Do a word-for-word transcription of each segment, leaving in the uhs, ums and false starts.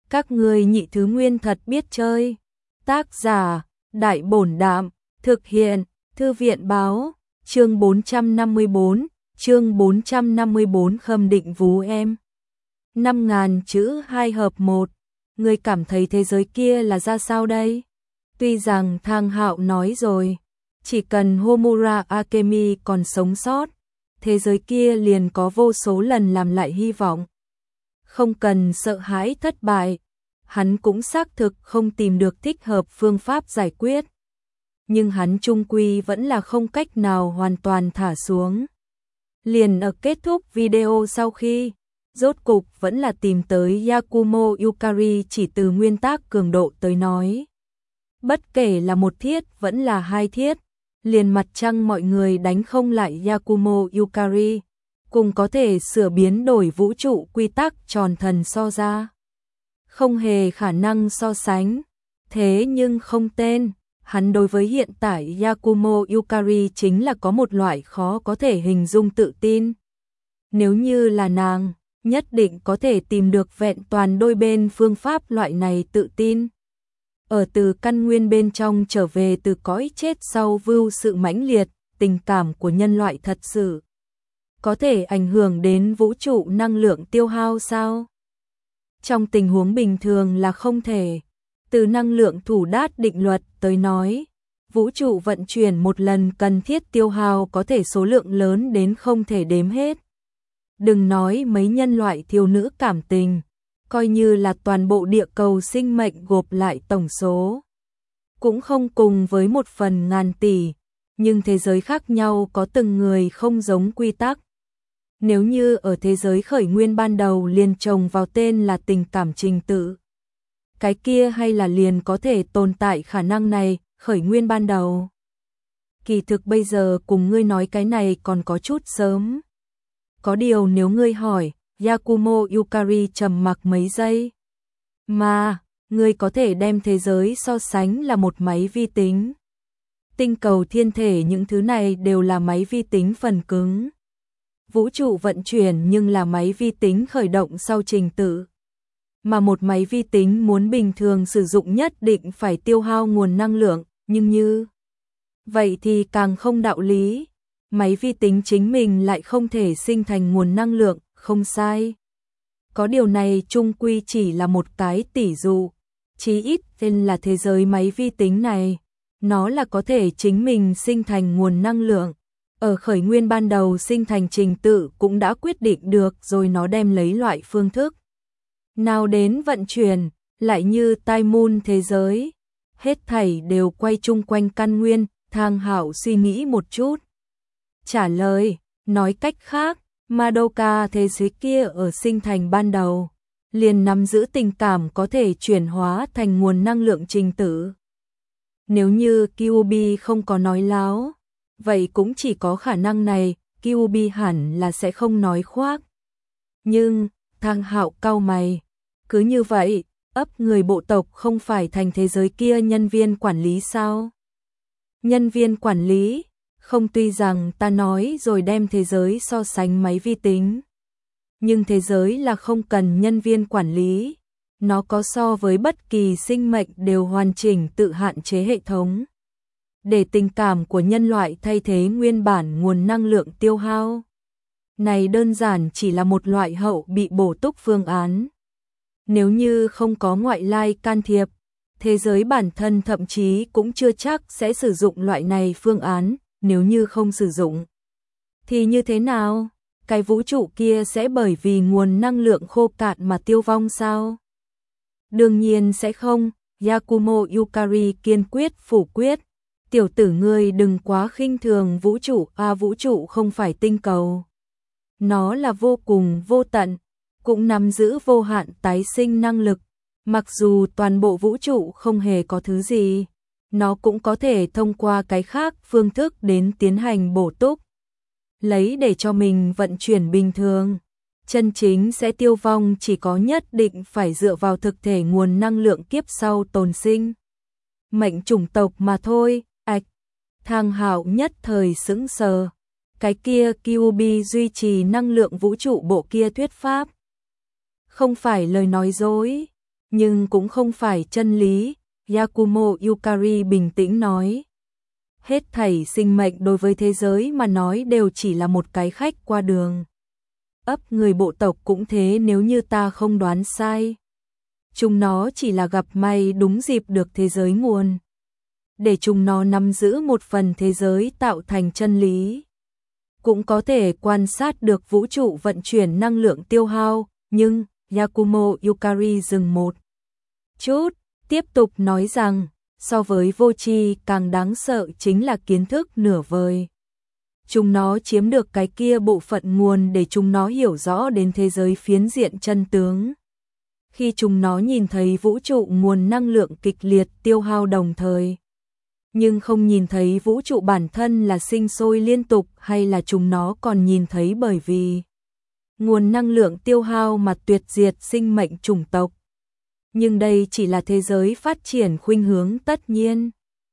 Các ngươi nhị thứ nguyên thật biết chơi. Tác giả, Đại Bổn Đạm, thực hiện, Thư viện báo, chương bốn trăm năm mươi bốn, chương bốn trăm năm mươi bốn Khâm Định Vú em. năm ngàn chữ hai hợp một, ngươi cảm thấy thế giới kia là ra sao đây? Tuy rằng Thang Hạo nói rồi, chỉ cần Homura Akemi còn sống sót, thế giới kia liền có vô số lần làm lại hy vọng. Không cần sợ hãi thất bại, hắn cũng xác thực không tìm được thích hợp phương pháp giải quyết. Nhưng hắn chung quy vẫn là không cách nào hoàn toàn thả xuống. Liền ở kết thúc video sau khi, rốt cục vẫn là tìm tới Yakumo Yukari chỉ từ nguyên tắc cường độ tới nói. Bất kể là một thiết vẫn là hai thiết, liền mặt trăng mọi người đánh không lại Yakumo Yukari, cùng có thể sửa biến đổi vũ trụ quy tắc tròn thần so ra. Không hề khả năng so sánh, thế nhưng không tên, hắn đối với hiện tại Yakumo Yukari chính là có một loại khó có thể hình dung tự tin. Nếu như là nàng, nhất định có thể tìm được vẹn toàn đôi bên phương pháp loại này tự tin. Ở từ căn nguyên bên trong trở về từ cõi chết sau vưu sự mãnh liệt, tình cảm của nhân loại thật sự có thể ảnh hưởng đến vũ trụ năng lượng tiêu hao sao? Trong tình huống bình thường là không thể. Từ năng lượng thủ đát định luật tới nói, vũ trụ vận chuyển một lần cần thiết tiêu hao có thể số lượng lớn đến không thể đếm hết. Đừng nói mấy nhân loại thiếu nữ cảm tình, coi như là toàn bộ địa cầu sinh mệnh gộp lại tổng số, cũng không cùng với một phần ngàn tỷ, nhưng thế giới khác nhau có từng người không giống quy tắc. Nếu như ở thế giới khởi nguyên ban đầu liền trồng vào tên là tình cảm trình tự, cái kia hay là liền có thể tồn tại khả năng này, khởi nguyên ban đầu. Kỳ thực bây giờ cùng ngươi nói cái này còn có chút sớm. Có điều nếu ngươi hỏi, Yakumo Yukari trầm mặc mấy giây. Mà, ngươi có thể đem thế giới so sánh là một máy vi tính. Tinh cầu thiên thể những thứ này đều là máy vi tính phần cứng. Vũ trụ vận chuyển nhưng là máy vi tính khởi động sau trình tự. Mà một máy vi tính muốn bình thường sử dụng nhất định phải tiêu hao nguồn năng lượng, nhưng như vậy thì càng không đạo lý. Máy vi tính chính mình lại không thể sinh thành nguồn năng lượng, không sai. Có điều này chung quy chỉ là một cái tỷ dụ, chí ít tên là thế giới máy vi tính này, nó là có thể chính mình sinh thành nguồn năng lượng. Ở khởi nguyên ban đầu sinh thành trình tự cũng đã quyết định được rồi, nó đem lấy loại phương thức nào đến vận chuyển, lại như Tai Moon thế giới. Hết thảy đều quay chung quanh căn nguyên. Thang Hạo suy nghĩ một chút, trả lời, nói cách khác, Madoka thế giới kia ở sinh thành ban đầu, liền nắm giữ tình cảm có thể chuyển hóa thành nguồn năng lượng trình tự. Nếu như Kyuubi không có nói láo, vậy cũng chỉ có khả năng này, Kyuubi hẳn là sẽ không nói khoác. Nhưng, Thang Hạo cau mày, cứ như vậy, ấp người bộ tộc không phải thành thế giới kia nhân viên quản lý sao? Nhân viên quản lý, không, tuy rằng ta nói rồi đem thế giới so sánh máy vi tính, nhưng thế giới là không cần nhân viên quản lý, nó có so với bất kỳ sinh mệnh đều hoàn chỉnh tự hạn chế hệ thống, để tình cảm của nhân loại thay thế nguyên bản nguồn năng lượng tiêu hao. Này đơn giản chỉ là một loại hậu bị bổ túc phương án. Nếu như không có ngoại lai can thiệp, thế giới bản thân thậm chí cũng chưa chắc sẽ sử dụng loại này phương án. Nếu như không sử dụng, thì như thế nào? Cái vũ trụ kia sẽ bởi vì nguồn năng lượng khô cạn mà tiêu vong sao? Đương nhiên sẽ không. Yakumo Yukari kiên quyết phủ quyết. Tiểu tử ngươi đừng quá khinh thường vũ trụ. À, vũ trụ không phải tinh cầu. Nó là vô cùng vô tận, cũng nắm giữ vô hạn tái sinh năng lực. Mặc dù toàn bộ vũ trụ không hề có thứ gì, nó cũng có thể thông qua cái khác phương thức đến tiến hành bổ túc, lấy để cho mình vận chuyển bình thường. Chân chính sẽ tiêu vong chỉ có nhất định phải dựa vào thực thể nguồn năng lượng kiếp sau tồn sinh. Mệnh chủng tộc mà thôi. Ảch, Thang Hạo nhất thời sững sờ. Cái kia Kyuubi duy trì năng lượng vũ trụ bộ kia thuyết pháp, không phải lời nói dối. nhưng cũng không phải chân lý, Yakumo Yukari bình tĩnh nói. Hết thảy sinh mệnh đối với thế giới mà nói đều chỉ là một cái khách qua đường. Ấp người bộ tộc cũng thế nếu như ta không đoán sai. Chúng nó chỉ là gặp may đúng dịp được thế giới nguồn. Để chúng nó nắm giữ một phần thế giới tạo thành chân lý. Cũng có thể quan sát được vũ trụ vận chuyển năng lượng tiêu hao, nhưng Yakumo Yukari dừng một chút, tiếp tục nói rằng, so với vô tri càng đáng sợ chính là kiến thức nửa vời. Chúng nó chiếm được cái kia bộ phận nguồn để chúng nó hiểu rõ đến thế giới phiến diện chân tướng. Khi chúng nó nhìn thấy vũ trụ nguồn năng lượng kịch liệt tiêu hao đồng thời, nhưng không nhìn thấy vũ trụ bản thân là sinh sôi liên tục, hay là chúng nó còn nhìn thấy bởi vì nguồn năng lượng tiêu hao mà tuyệt diệt sinh mệnh chủng tộc. Nhưng đây chỉ là thế giới phát triển khuynh hướng tất nhiên.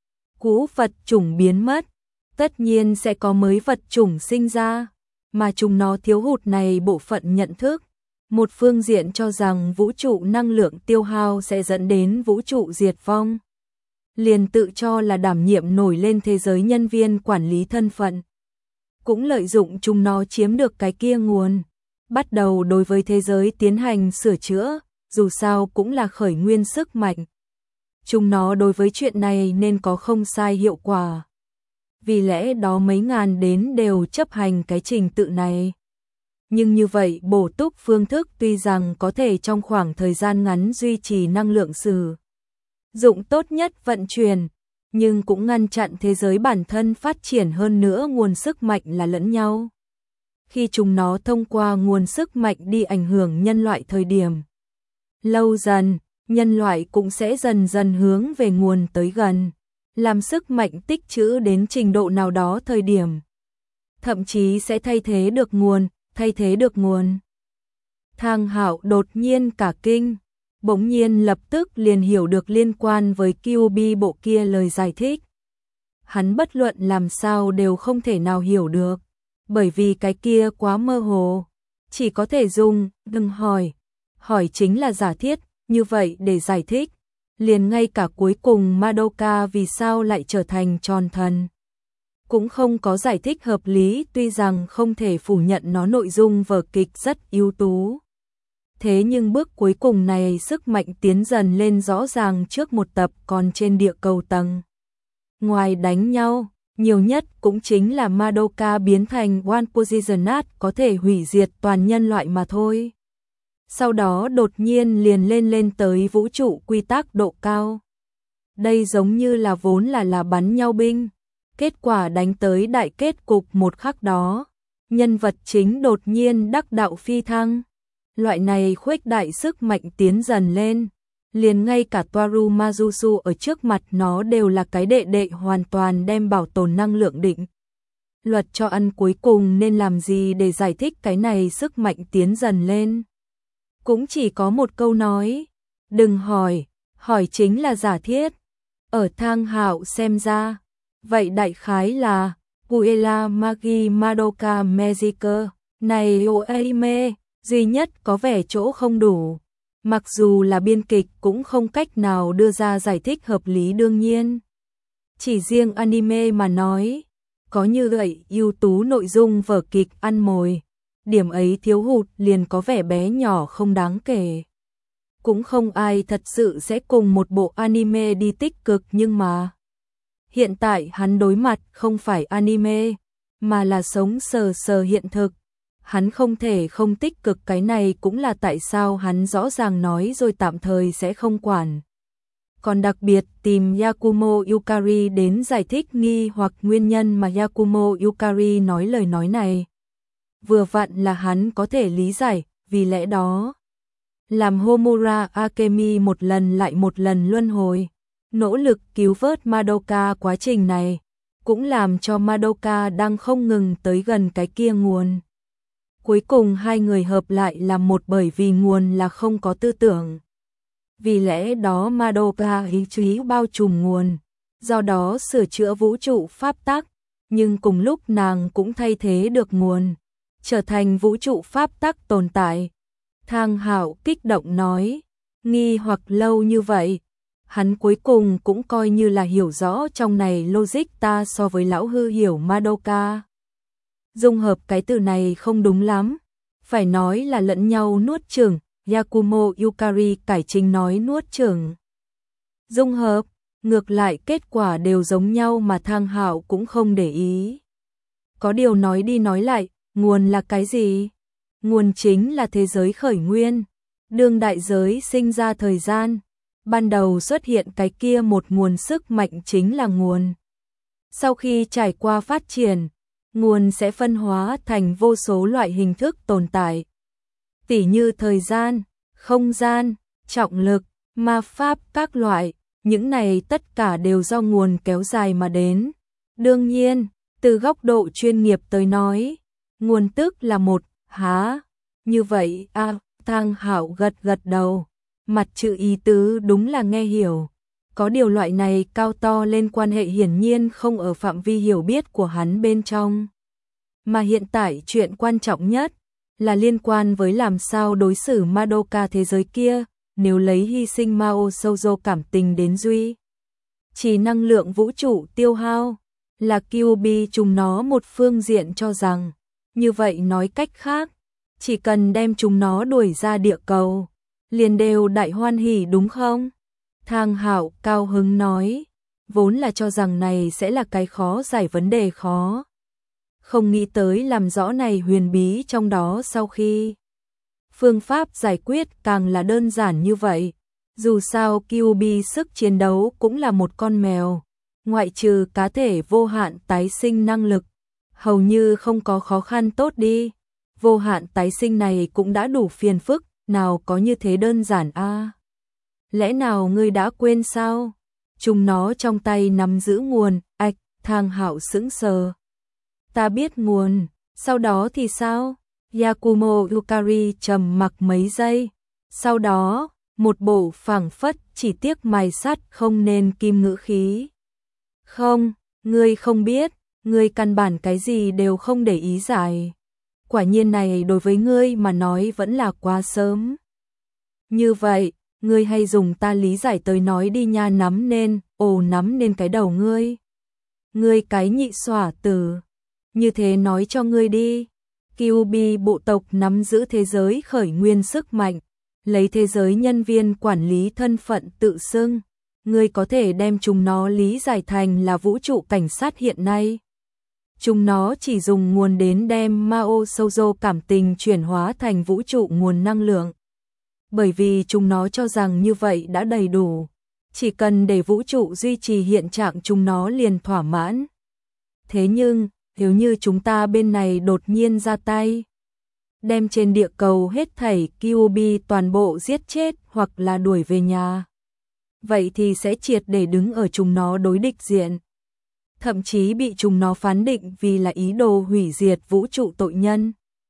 Cũ vật chủng biến mất, tất nhiên sẽ có mới vật chủng sinh ra, mà chúng nó thiếu hụt này bộ phận nhận thức. Một phương diện cho rằng vũ trụ năng lượng tiêu hao sẽ dẫn đến vũ trụ diệt vong. Liền tự cho là đảm nhiệm nổi lên thế giới nhân viên quản lý thân phận. Cũng lợi dụng chúng nó chiếm được cái kia nguồn. Bắt đầu đối với thế giới tiến hành sửa chữa, dù sao cũng là khởi nguyên sức mạnh. Chúng nó đối với chuyện này nên có không sai hiệu quả. Vì lẽ đó mấy ngàn đến đều chấp hành cái trình tự này. Nhưng như vậy bổ túc phương thức tuy rằng có thể trong khoảng thời gian ngắn duy trì năng lượng sử dụng tốt nhất vận chuyển, nhưng cũng ngăn chặn thế giới bản thân phát triển hơn nữa nguồn sức mạnh là lẫn nhau. Khi chúng nó thông qua nguồn sức mạnh đi ảnh hưởng nhân loại thời điểm lâu dần, nhân loại cũng sẽ dần dần hướng về nguồn tới gần, làm sức mạnh tích trữ đến trình độ nào đó thời điểm. Thậm chí sẽ thay thế được nguồn, thay thế được nguồn. Thang Hạo đột nhiên cả kinh, bỗng nhiên lập tức liền hiểu được liên quan với Kyuubi bộ kia lời giải thích. Hắn bất luận làm sao đều không thể nào hiểu được, bởi vì cái kia quá mơ hồ, chỉ có thể dùng đừng hỏi. Hỏi chính là giả thiết, như vậy để giải thích, liền ngay cả cuối cùng Madoka vì sao lại trở thành tròn thần. Cũng không có giải thích hợp lý, tuy rằng không thể phủ nhận nó nội dung vở kịch rất ưu tú. Thế nhưng bước cuối cùng này sức mạnh tiến dần lên rõ ràng trước một tập còn trên địa cầu tầng. Ngoài đánh nhau, nhiều nhất cũng chính là Madoka biến thành One Positionat có thể hủy diệt toàn nhân loại mà thôi. Sau đó đột nhiên liền lên lên tới vũ trụ quy tắc độ cao. Đây giống như là vốn là là bắn nhau binh. Kết quả đánh tới đại kết cục một khắc đó. Nhân vật chính đột nhiên đắc đạo phi thăng. Loại này khuếch đại sức mạnh tiến dần lên. Liền ngay cả Toaru Mazusu ở trước mặt nó đều là cái đệ đệ hoàn toàn đem bảo tồn năng lượng định. Luật cho ăn cuối cùng nên làm gì để giải thích cái này sức mạnh tiến dần lên. Cũng chỉ có một câu nói, đừng hỏi, hỏi chính là giả thiết. Ở Thang Hạo xem ra, vậy đại khái là Puella Magi Madoka Magica, này Oeime, duy nhất có vẻ chỗ không đủ. Mặc dù là biên kịch cũng không cách nào đưa ra giải thích hợp lý đương nhiên. Chỉ riêng anime mà nói, có như vậy ưu tú nội dung vở kịch ăn mồi. Điểm ấy thiếu hụt liền có vẻ bé nhỏ không đáng kể. Cũng không ai thật sự sẽ cùng một bộ anime đi tích cực nhưng mà hiện tại hắn đối mặt không phải anime, mà là sống sờ sờ hiện thực. Hắn không thể không tích cực, cái này cũng là tại sao hắn rõ ràng nói rồi tạm thời sẽ không quản. Còn đặc biệt tìm Yakumo Yukari đến giải thích nghi hoặc nguyên nhân mà Yakumo Yukari nói lời nói này. Vừa vặn là hắn có thể lý giải, vì lẽ đó làm Homura Akemi một lần lại một lần luân hồi, nỗ lực cứu vớt Madoka, quá trình này cũng làm cho Madoka đang không ngừng tới gần cái kia nguồn. Cuối cùng hai người hợp lại làm một, bởi vì nguồn là không có tư tưởng. Vì lẽ đó Madoka ý chí bao trùm nguồn, do đó sửa chữa vũ trụ pháp tắc, nhưng cùng lúc nàng cũng thay thế được nguồn, trở thành vũ trụ pháp tắc tồn tại. Thang Hạo kích động nói, Nghi hoặc lâu như vậy, hắn cuối cùng cũng coi như là hiểu rõ trong này logic ta so với lão hư hiểu Madoka. Dung hợp cái từ này không đúng lắm, phải nói là lẫn nhau nuốt chửng, Yakumo Yukari cải chính nói nuốt chửng. Dung hợp, ngược lại kết quả đều giống nhau mà Thang Hạo cũng không để ý. Có điều nói đi nói lại, nguồn là cái gì? Nguồn chính là thế giới khởi nguyên, đương đại giới sinh ra thời gian, ban đầu xuất hiện cái kia một nguồn sức mạnh chính là nguồn. Sau khi trải qua phát triển, nguồn sẽ phân hóa thành vô số loại hình thức tồn tại. Tỉ như thời gian, không gian, trọng lực, ma pháp các loại, những này tất cả đều do nguồn kéo dài mà đến. Đương nhiên, từ góc độ chuyên nghiệp tới nói, nguồn tức là một, há, như vậy a Thang Hạo gật gật đầu, mặt chữ ý tứ đúng là nghe hiểu. Có điều loại này cao to lên quan hệ hiển nhiên không ở phạm vi hiểu biết của hắn bên trong. Mà hiện tại chuyện quan trọng nhất là liên quan với làm sao đối xử Madoka thế giới kia, nếu lấy hy sinh Mao Shoujo cảm tình đến duy. Chỉ năng lượng vũ trụ tiêu hao, là Kyuubi chúng nó một phương diện cho rằng, như vậy nói cách khác, chỉ cần đem chúng nó đuổi ra địa cầu, liền đều đại hoan hỉ đúng không? Thang Hạo cao hứng nói, vốn là cho rằng này sẽ là cái khó giải vấn đề khó. Không nghĩ tới làm rõ này huyền bí trong đó sau khi. Phương pháp giải quyết càng là đơn giản như vậy. Dù sao Kyuubi sức chiến đấu cũng là một con mèo, ngoại trừ cá thể vô hạn tái sinh năng lực, hầu như không có khó khăn tốt đi. Vô hạn tái sinh này cũng đã đủ phiền phức, nào có như thế đơn giản a? À? Lẽ nào ngươi đã quên sao? Chúng nó trong tay nắm giữ nguồn, ạch, Thang Hạo sững sờ. Ta biết nguồn, sau đó thì sao? Yakumo Yukari trầm mặc mấy giây. Sau đó, một bộ phảng phất chỉ tiếc mài sắt không nên kim ngữ khí. Không, ngươi không biết, ngươi căn bản cái gì đều không để ý giải. Quả nhiên này đối với ngươi mà nói vẫn là quá sớm. Như vậy, ngươi hay dùng ta lý giải tới nói đi nha, nắm nên, ồ nắm nên cái đầu ngươi. Ngươi cái nhị xỏa tử. Như thế nói cho ngươi đi. Kyuubi bộ tộc nắm giữ thế giới khởi nguyên sức mạnh, lấy thế giới nhân viên quản lý thân phận tự xưng. Ngươi có thể đem chúng nó lý giải thành là vũ trụ cảnh sát hiện nay. Chúng nó chỉ dùng nguồn đến đem Mao Shoujo cảm tình chuyển hóa thành vũ trụ nguồn năng lượng. Bởi vì chúng nó cho rằng như vậy đã đầy đủ. Chỉ cần để vũ trụ duy trì hiện trạng chúng nó liền thỏa mãn. Thế nhưng, nếu như chúng ta bên này đột nhiên ra tay, đem trên địa cầu hết thảy Kyuubi toàn bộ giết chết hoặc là đuổi về nhà, vậy thì sẽ triệt để đứng ở chúng nó đối địch diện. Thậm chí bị chúng nó phán định vì là ý đồ hủy diệt vũ trụ tội nhân.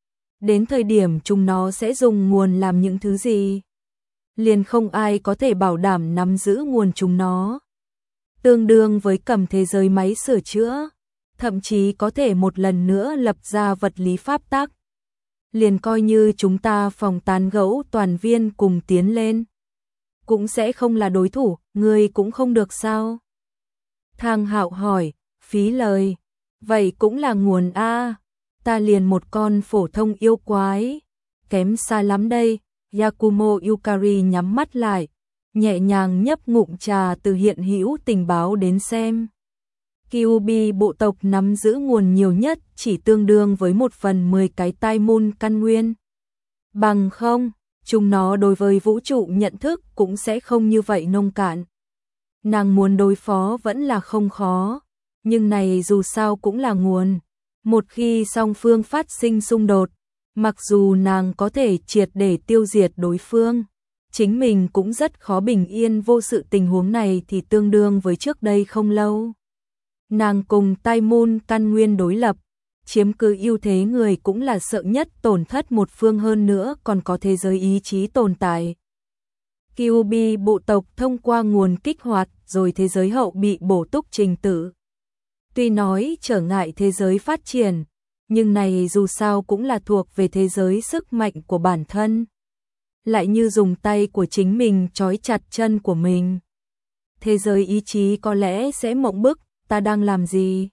Đến thời điểm chúng nó sẽ dùng nguồn làm những thứ gì? Liền không ai có thể bảo đảm nắm giữ nguồn chúng nó. Tương đương với cầm thế giới máy sửa chữa, thậm chí có thể một lần nữa lập ra vật lý pháp tắc. Liền coi như chúng ta phòng tán gẫu toàn viên cùng tiến lên, cũng sẽ không là đối thủ, ngươi cũng không được sao? Thang Hạo hỏi, phí lời, vậy cũng là nguồn a, ta liền một con phổ thông yêu quái, kém xa lắm đây. Yakumo Yukari nhắm mắt lại, nhẹ nhàng nhấp ngụm trà từ hiện hữu tình báo đến xem. Kyuubi bộ tộc nắm giữ nguồn nhiều nhất chỉ tương đương với một phần mười cái tai môn căn nguyên. Bằng không, chúng nó đối với vũ trụ nhận thức cũng sẽ không như vậy nông cạn. Nàng muốn đối phó vẫn là không khó, nhưng này dù sao cũng là nguồn. Một khi song phương phát sinh xung đột, mặc dù nàng có thể triệt để tiêu diệt đối phương, chính mình cũng rất khó bình yên vô sự. Tình huống này thì tương đương với trước đây không lâu. Nàng cùng tai môn căn nguyên đối lập, chiếm cứ ưu thế người cũng là sợ nhất tổn thất một phương, hơn nữa còn có thế giới ý chí tồn tại. Kyuubi bộ tộc thông qua nguồn kích hoạt rồi thế giới hậu bị bổ túc trình tự. Tuy nói trở ngại thế giới phát triển, nhưng này dù sao cũng là thuộc về thế giới sức mạnh của bản thân. lại như dùng tay của chính mình trói chặt chân của mình. Thế giới ý chí có lẽ sẽ mộng bức, ta đang làm gì?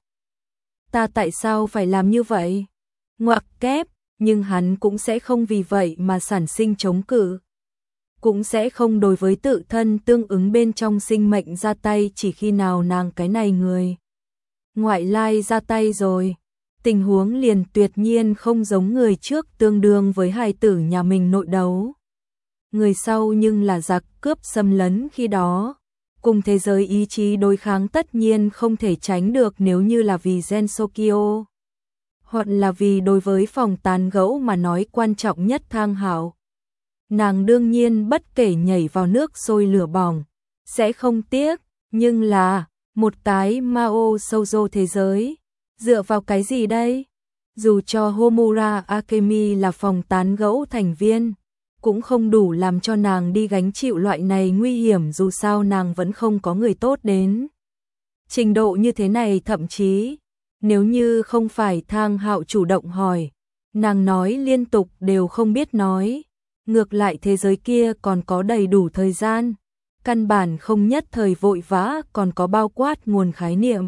Ta tại sao phải làm như vậy? Ngoặc kép, nhưng hắn cũng sẽ không vì vậy mà sản sinh chống cự. Cũng sẽ không đối với tự thân tương ứng bên trong sinh mệnh ra tay chỉ khi nào nàng cái này người ngoại lai ra tay rồi. Tình huống liền tuyệt nhiên không giống người trước, tương đương với hài tử nhà mình nội đấu. Người sau nhưng là giặc cướp xâm lấn khi đó. Cùng thế giới ý chí đối kháng tất nhiên không thể tránh được nếu như là vì Gensokyo. Hoặc là vì đối với phòng tán gẫu mà nói quan trọng nhất Thang Hạo. Nàng đương nhiên bất kể nhảy vào nước sôi lửa bỏng, sẽ không tiếc, nhưng là một cái Mao Shoujo thế giới, dựa vào cái gì đây? Dù cho Homura Akemi là phòng tán gẫu thành viên, cũng không đủ làm cho nàng đi gánh chịu loại này nguy hiểm, dù sao nàng vẫn không có người tốt đến trình độ như thế này. Thậm chí, nếu như không phải Thang Hạo chủ động hỏi, nàng nói liên tục đều không biết nói. Ngược lại thế giới kia còn có đầy đủ thời gian, căn bản không nhất thời vội vã, còn có bao quát nguồn khái niệm.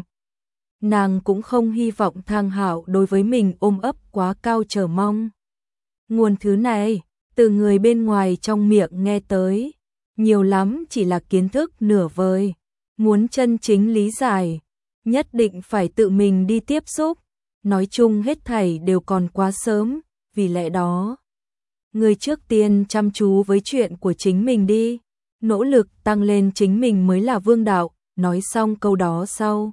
Nàng cũng không hy vọng Thang Hạo đối với mình ôm ấp quá cao chờ mong. Nguồn thứ này, từ người bên ngoài trong miệng nghe tới, nhiều lắm chỉ là kiến thức nửa vời. Muốn chân chính lý giải, nhất định phải tự mình đi tiếp xúc. Nói chung hết thảy đều còn quá sớm, vì lẽ đó người trước tiên chăm chú với chuyện của chính mình đi, nỗ lực tăng lên chính mình mới là vương đạo. Nói xong câu đó sau,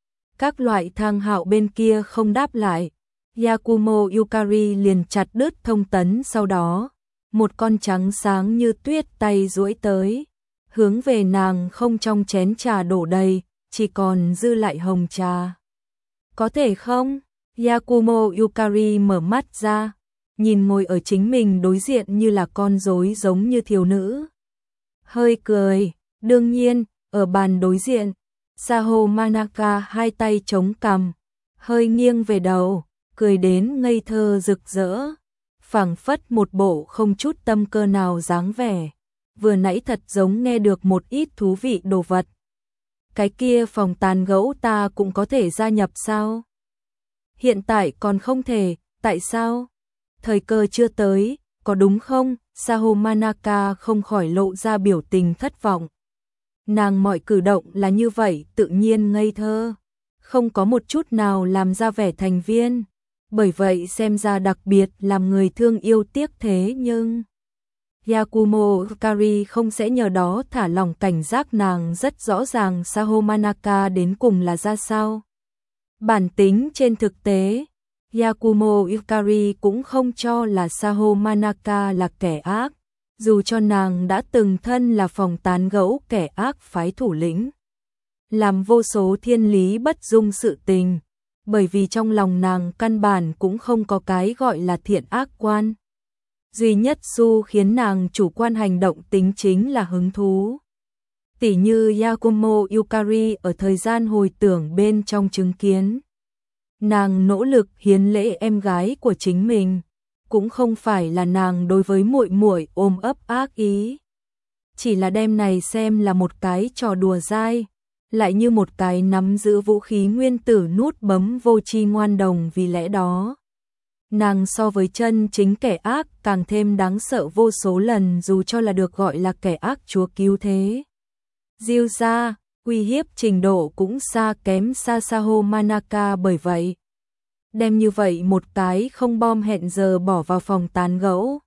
các loại Thang Hạo bên kia không đáp lại, Yakumo Yukari liền chặt đứt thông tấn. Sau đó, một con trắng sáng như tuyết tay duỗi tới, hướng về nàng không trong chén trà đổ đầy, chỉ còn dư lại hồng trà. Có thể không? Yakumo Yukari mở mắt ra, nhìn ngồi ở chính mình đối diện như là con rối giống như thiếu nữ. Hơi cười, đương nhiên, ở bàn đối diện, Saho Manaka hai tay chống cằm, hơi nghiêng về đầu, cười đến ngây thơ rực rỡ, phảng phất một bộ không chút tâm cơ nào dáng vẻ. Vừa nãy thật giống nghe được một ít thú vị đồ vật. Cái kia phòng tán gẫu ta cũng có thể gia nhập sao? Hiện tại còn không thể, tại sao? Thời cơ chưa tới, có đúng không? Saho Manaka không khỏi lộ ra biểu tình thất vọng. Nàng mọi cử động là như vậy, tự nhiên ngây thơ, không có một chút nào làm ra vẻ thành viên. Bởi vậy xem ra đặc biệt làm người thương yêu tiếc thế, nhưng Yakumo Yukari không sẽ nhờ đó thả lỏng cảnh giác. Nàng rất rõ ràng Saho Manaka đến cùng là ra sao. Bản tính trên thực tế, Yakumo Yukari cũng không cho là Saho Manaka là kẻ ác, dù cho nàng đã từng thân là phòng tán gẫu kẻ ác phái thủ lĩnh, làm vô số thiên lý bất dung sự tình, bởi vì trong lòng nàng căn bản cũng không có cái gọi là thiện ác quan. Duy nhất xu khiến nàng chủ quan hành động tính chính là hứng thú. Tỉ như Yakumo Yukari ở thời gian hồi tưởng bên trong chứng kiến nàng nỗ lực hiến lễ em gái của chính mình, cũng không phải là nàng đối với muội muội ôm ấp ác ý, chỉ là đem này xem là một cái trò đùa dai, lại như một cái nắm giữ vũ khí nguyên tử nút bấm vô tri ngoan đồng. Vì lẽ đó, nàng so với chân chính kẻ ác càng thêm đáng sợ vô số lần, dù cho là được gọi là kẻ ác chúa cứu thế Diêu gia, uy hiếp trình độ cũng xa kém xa Saho Manaka. Bởi vậy, đem như vậy một cái không bom hẹn giờ bỏ vào phòng tán gẫu,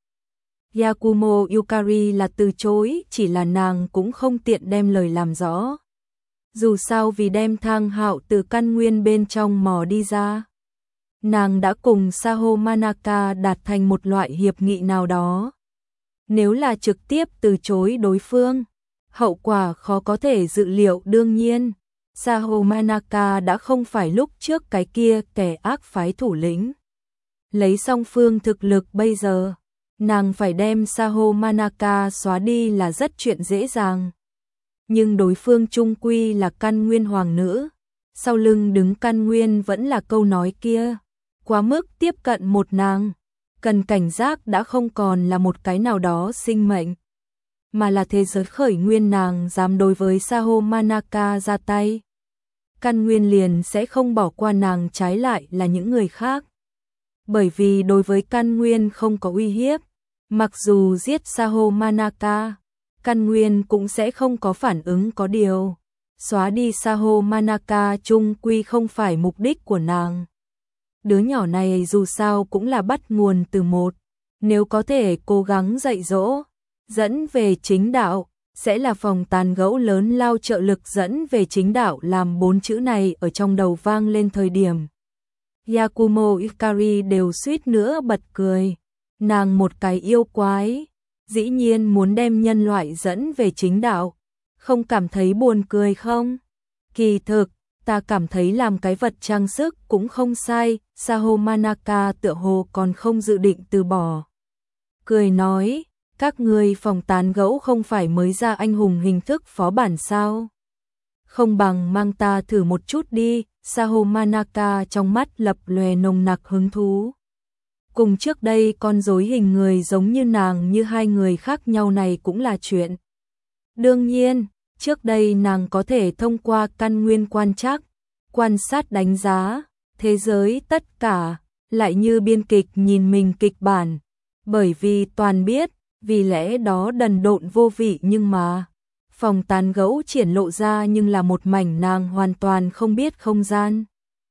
Yakumo Yukari là từ chối, chỉ là nàng cũng không tiện đem lời làm rõ. Dù sao vì đem Thang Hạo từ căn nguyên bên trong mò đi ra, nàng đã cùng Saho Manaka đạt thành một loại hiệp nghị nào đó. Nếu là trực tiếp từ chối đối phương, hậu quả khó có thể dự liệu. Đương nhiên, Saho Manaka đã không phải lúc trước cái kia kẻ ác phái thủ lĩnh. Lấy song phương thực lực bây giờ, nàng phải đem Saho Manaka xóa đi là rất chuyện dễ dàng. Nhưng đối phương chung quy là căn nguyên hoàng nữ, sau lưng đứng căn nguyên vẫn là câu nói kia, quá mức tiếp cận một nàng, cần cảnh giác đã không còn là một cái nào đó sinh mệnh, mà là thế giới khởi nguyên. Nàng dám đối với Saho Manaka ra tay, căn nguyên liền sẽ không bỏ qua nàng, trái lại là những người khác. Bởi vì đối với căn nguyên không có uy hiếp, mặc dù giết Saho Manaka, căn nguyên cũng sẽ không có phản ứng. Có điều, xóa đi Saho Manaka chung quy không phải mục đích của nàng. Đứa nhỏ này dù sao cũng là bắt nguồn từ một, nếu có thể cố gắng dạy dỗ, dẫn về chính đạo, sẽ là phòng tàn gẫu lớn lao trợ lực dẫn về chính đạo. Làm bốn chữ này ở trong đầu vang lên thời điểm, Yakumo Ikari đều suýt nữa bật cười. Nàng một cái yêu quái, dĩ nhiên muốn đem nhân loại dẫn về chính đạo, không cảm thấy buồn cười không? Kỳ thực, ta cảm thấy làm cái vật trang sức cũng không sai. Saho Manaka tựa hồ còn không dự định từ bỏ. Cười nói, các ngươi phòng tán gẫu không phải mới ra anh hùng hình thức phó bản sao? Không bằng mang ta thử một chút đi. Saho Manaka trong mắt lập lòe nồng nặc hứng thú. Cùng trước đây con rối hình người giống như nàng như hai người khác nhau này cũng là chuyện đương nhiên. Trước đây nàng có thể thông qua căn nguyên quan trắc, quan sát đánh giá thế giới tất cả, lại như biên kịch nhìn mình kịch bản, bởi vì toàn biết, vì lẽ đó đần độn vô vị. Nhưng mà phòng tán gẫu triển lộ ra nhưng là một mảnh nàng hoàn toàn không biết không gian.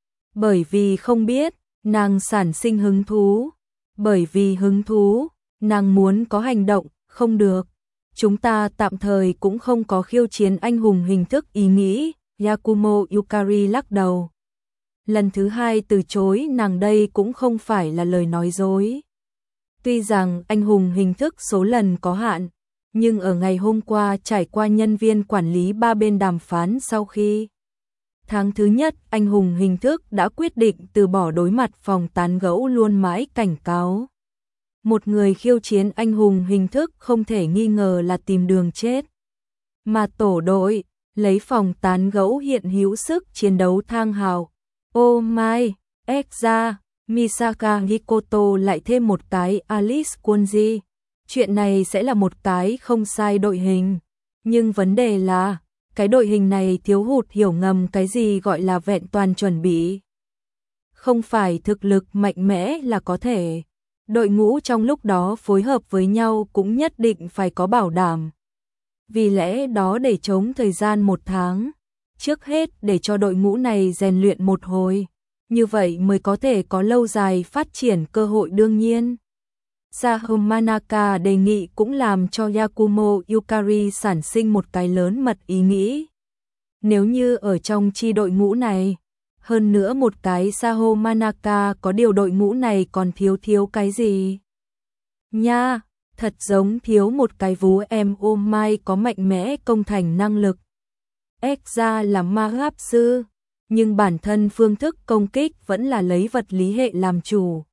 Bởi vì không biết, nàng sản sinh hứng thú. Bởi vì hứng thú, nàng muốn có hành động. Không được, chúng ta tạm thời cũng không có khiêu chiến anh hùng hình thức ý nghĩ. Yakumo Yukari lắc đầu. Lần thứ hai từ chối nàng đây cũng không phải là lời nói dối. Tuy rằng anh hùng hình thức số lần có hạn, nhưng ở ngày hôm qua trải qua nhân viên quản lý ba bên đàm phán, sau khi tháng thứ nhất anh hùng hình thức đã quyết định từ bỏ đối mặt phòng tán gẫu luôn mãi cảnh cáo. Một người khiêu chiến anh hùng hình thức không thể nghi ngờ là tìm đường chết. Mà tổ đội, lấy phòng tán gẫu hiện hữu sức chiến đấu thang hào. Oh my, Ekza, Misaka Hikoto lại thêm một cái Alice Kunji. Chuyện này sẽ là một cái không sai đội hình. Nhưng vấn đề là, cái đội hình này thiếu hụt hiểu ngầm cái gì gọi là vẹn toàn chuẩn bị. Không phải thực lực mạnh mẽ là có thể. Đội ngũ trong lúc đó phối hợp với nhau cũng nhất định phải có bảo đảm. Vì lẽ đó để chống thời gian một tháng, trước hết để cho đội ngũ này rèn luyện một hồi, như vậy mới có thể có lâu dài phát triển cơ hội. Đương nhiên, Saho Manaka đề nghị cũng làm cho Yakumo Yukari sản sinh một cái lớn mật ý nghĩ. Nếu như ở trong chi đội ngũ này, hơn nữa một cái Saho Manaka, có điều đội ngũ này còn thiếu thiếu cái gì? Nha, thật giống thiếu một cái vú em ô mai có mạnh mẽ công thành năng lực. Ekza là ma pháp sư, nhưng bản thân phương thức công kích vẫn là lấy vật lý hệ làm chủ.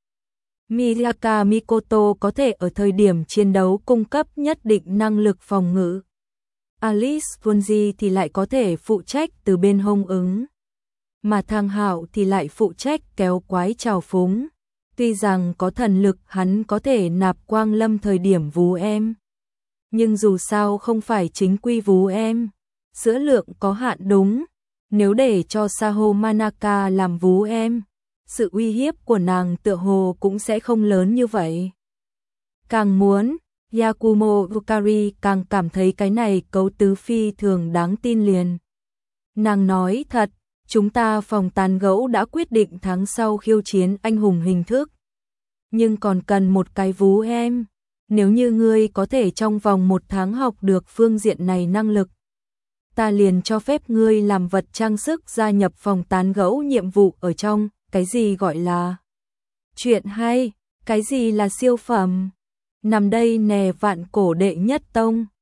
Miyaka Mikoto có thể ở thời điểm chiến đấu cung cấp nhất định năng lực phòng ngự. Alice Kunji thì lại có thể phụ trách từ bên hông ứng. Mà Thang Hạo thì lại phụ trách kéo quái trào phúng. Tuy rằng có thần lực hắn có thể nạp quang lâm thời điểm vú em, nhưng dù sao không phải chính quy vú em. Sữa lượng có hạn đúng. Nếu để cho Saho Manaka làm vú em, sự uy hiếp của nàng tựa hồ cũng sẽ không lớn như vậy. Càng muốn, Yakumo Yukari càng cảm thấy cái này cấu tứ phi thường đáng tin liền. Nàng nói thật, chúng ta phòng tán gẫu đã quyết định tháng sau khiêu chiến anh hùng hình thức. Nhưng còn cần một cái vú em. Nếu như ngươi có thể trong vòng một tháng học được phương diện này năng lực, ta liền cho phép ngươi làm vật trang sức gia nhập phòng tán gẫu nhiệm vụ ở trong. Cái gì gọi là chuyện hay, cái gì là siêu phẩm. Nằm đây nè vạn cổ đệ nhất tông.